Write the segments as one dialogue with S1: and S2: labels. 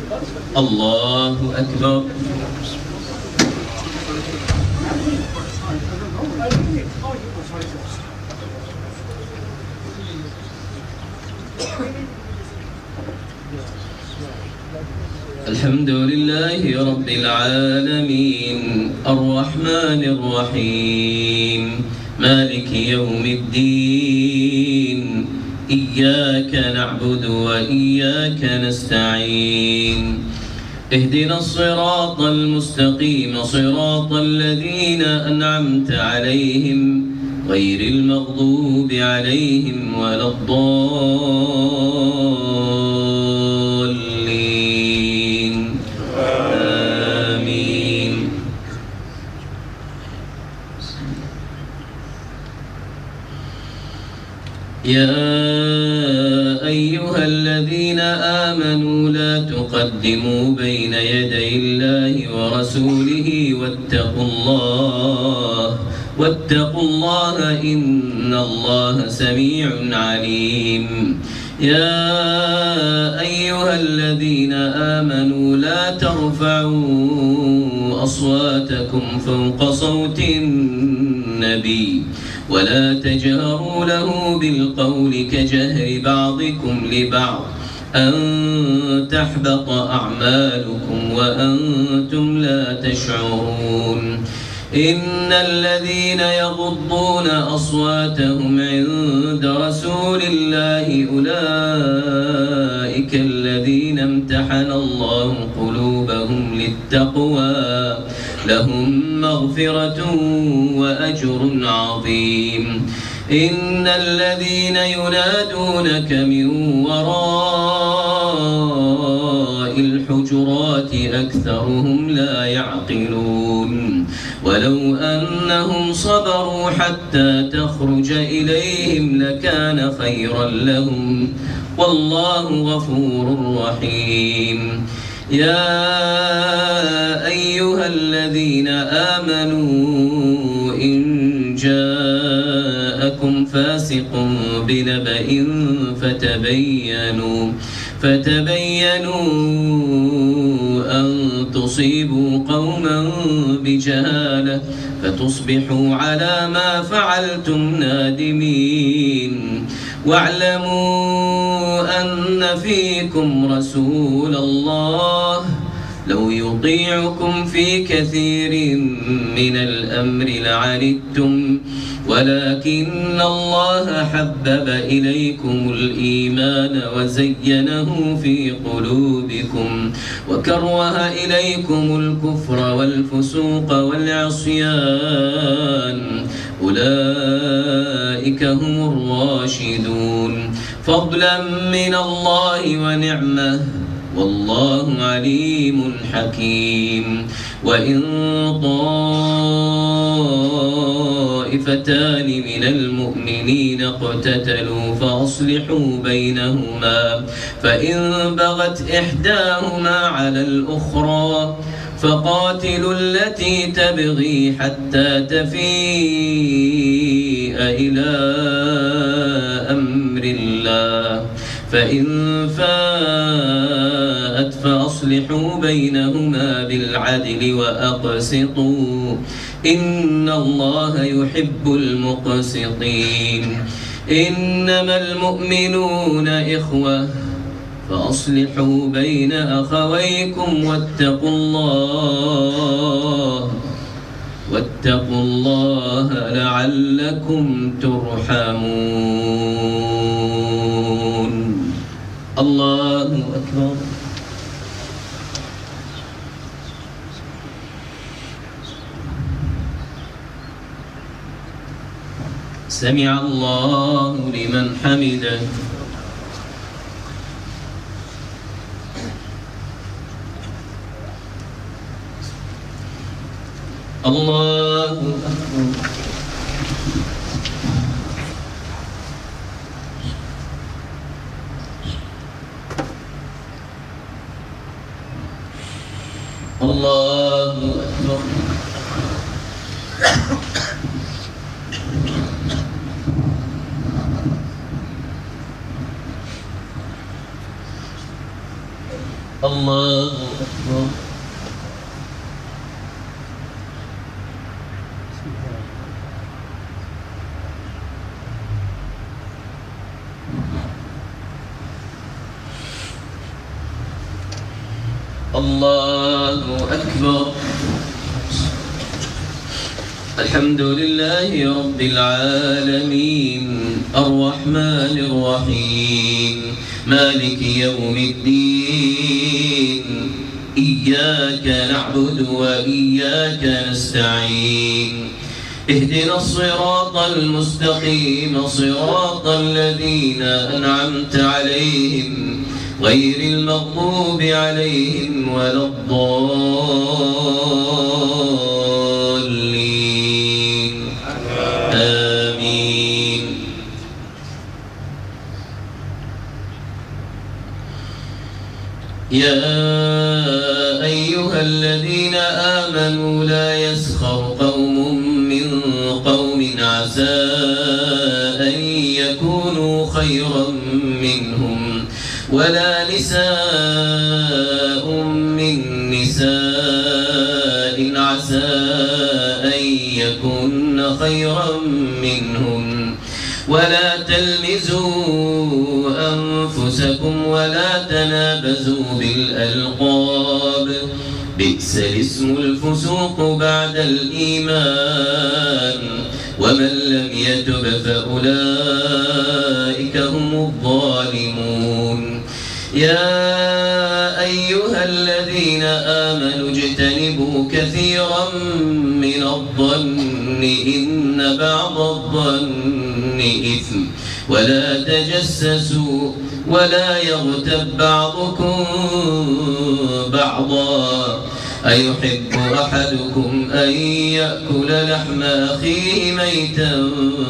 S1: الله أكبر. الحمد لله رب العالمين الرحمن الرحيم مالك يوم الدين إياك نعبد وإياك نستعين اهدنا الصراط المستقيم صراط الذين أنعمت عليهم غير المغضوب عليهم ولا الضالين آمين. يا أيها الذين آمنوا لا تقدموا بين يدي الله ورسوله واتقوا الله إن الله سميع عليم. يا أيها الذين آمنوا لا ترفعوا أصواتكم فوق صوت النبي ولا تجهروا له بالقول كجهر بعضكم لبعض أن تحبط أعمالكم وأنتم لا تشعرون. إن الذين يغضون أصواتهم عند رسول الله أولئك الذين امتحن الله قلوبهم للتقوى لهم مغفرة وأجر عظيم. إن الذين ينادونك من وراء الحجرات أكثرهم لا يعقلون. ولو أنهم صبروا حتى تخرج إليهم لكان خيرا لهم والله غفور رحيم. يا أيها الذين آمنوا إن جاءكم فاسق بنبأ فتبينوا أن تصيبوا قوما بجهالة فتصبحوا على ما فعلتم نادمين. واعلموا أن فيكم رسول الله لو يطيعكم في كثير من الأمر لعنتم ولكن الله حبب إليكم الإيمان وزينه في قلوبكم وكره إليكم الكفر والفسوق والعصيان أولئك هم الراشدون فضلا من الله ونعمة والله عليم حكيم. وإن طائفتان من المؤمنين اقتتلوا فأصلحوا بينهما فإن بغت إحداهما على الأخرى فقاتلوا التي تبغي حتى تفيء إلى أمر الله فإن فاءت فأصلحوا بينهما بالعدل وأقسطوا إن الله يحب المقسطين. إنما المؤمنون إخوة فأصلحوا بين أخويكم واتقوا الله لعلكم ترحمون. الله أكبر. سمع الله لمن حمده. الله أكبر. الله أكبر. الله أكبر. الله أكبر. الحمد لله رب العالمين الرحمن الرحيم مالك يوم الدين إياك نعبد وإياك نستعين اهدنا الصراط المستقيم صراط الذين أنعمت عليهم غير المغضوب عليهم ولا الضالين آمين. يا أيها الذين آمنوا لا يسخر قوم من قوم عسى أن يكونوا خيرا منهم ولا نساء من نساء عسى أن يكن خيرا منهن ولا تلمزوا أنفسكم ولا تنابزوا بالألقاب بئس الاسم الفسوق بعد الإيمان ومن لم يتب فأولئك هم الظالمون. يا أيها الذين آمنوا اجتنبوا كثيرا من الظن إن بعض الظن إثم ولا تجسسوا ولا يغتب بعضكم بعضا أيحب أحدكم أن يأكل لحم أخيه ميتا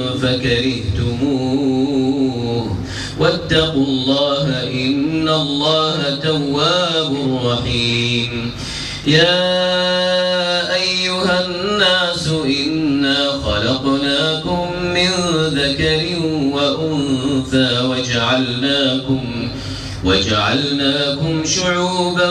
S1: فكرهتموه واتقوا الله إن الله تواب رحيم. يا أيها الناس إنا خلقناكم من ذكر وأنثى وجعلناكم شعوبا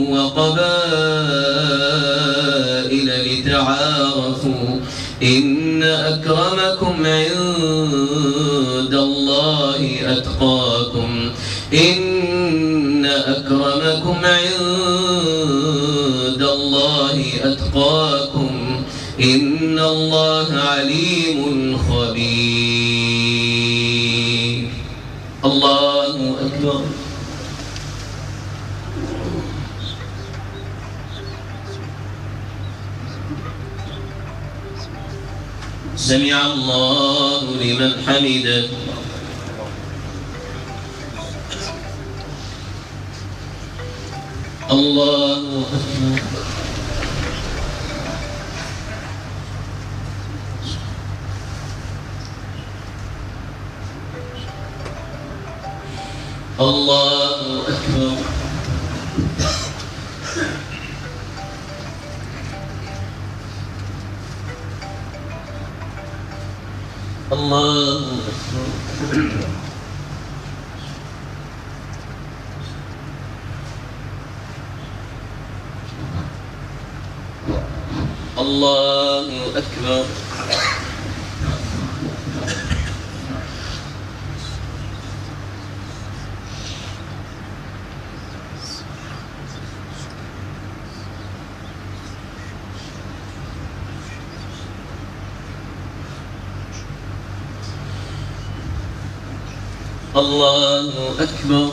S1: وقبائل لتعارفوا إن أكرمكم عند الله أتقاكم إن أكرمكم عند الله أتقاكم إن الله عليم خبير. الله أكبر. سمع الله لمن حمده. الله أكبر. الله أكبر. الله أكبر. الله أكبر. الله أكبر.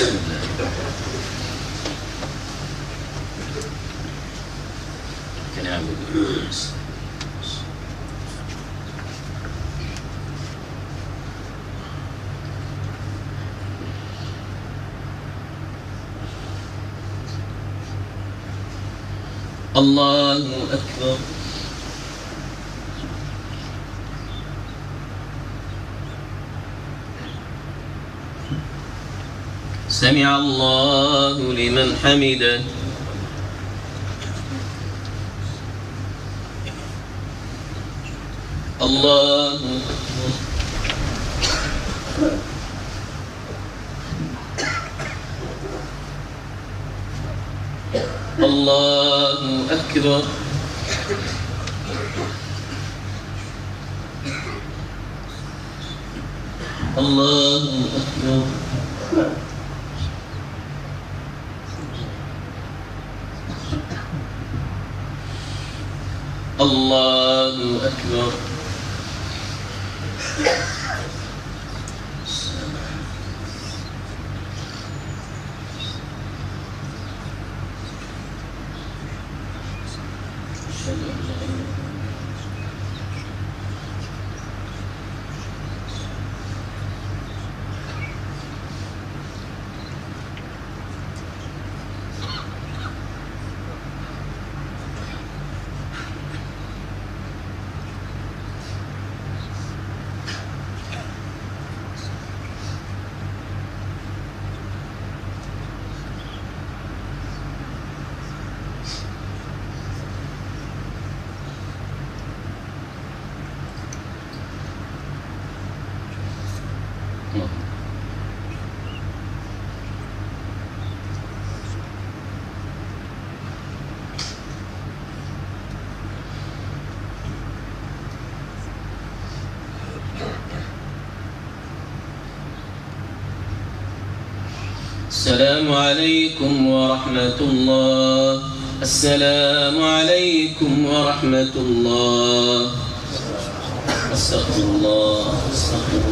S1: الله أكبر. سمع الله لمن حمده. الله أكبر. الله أكبر. الله أكبر. الله أكبر. السلام عليكم ورحمة الله. السلام عليكم ورحمة الله. استغفر الله.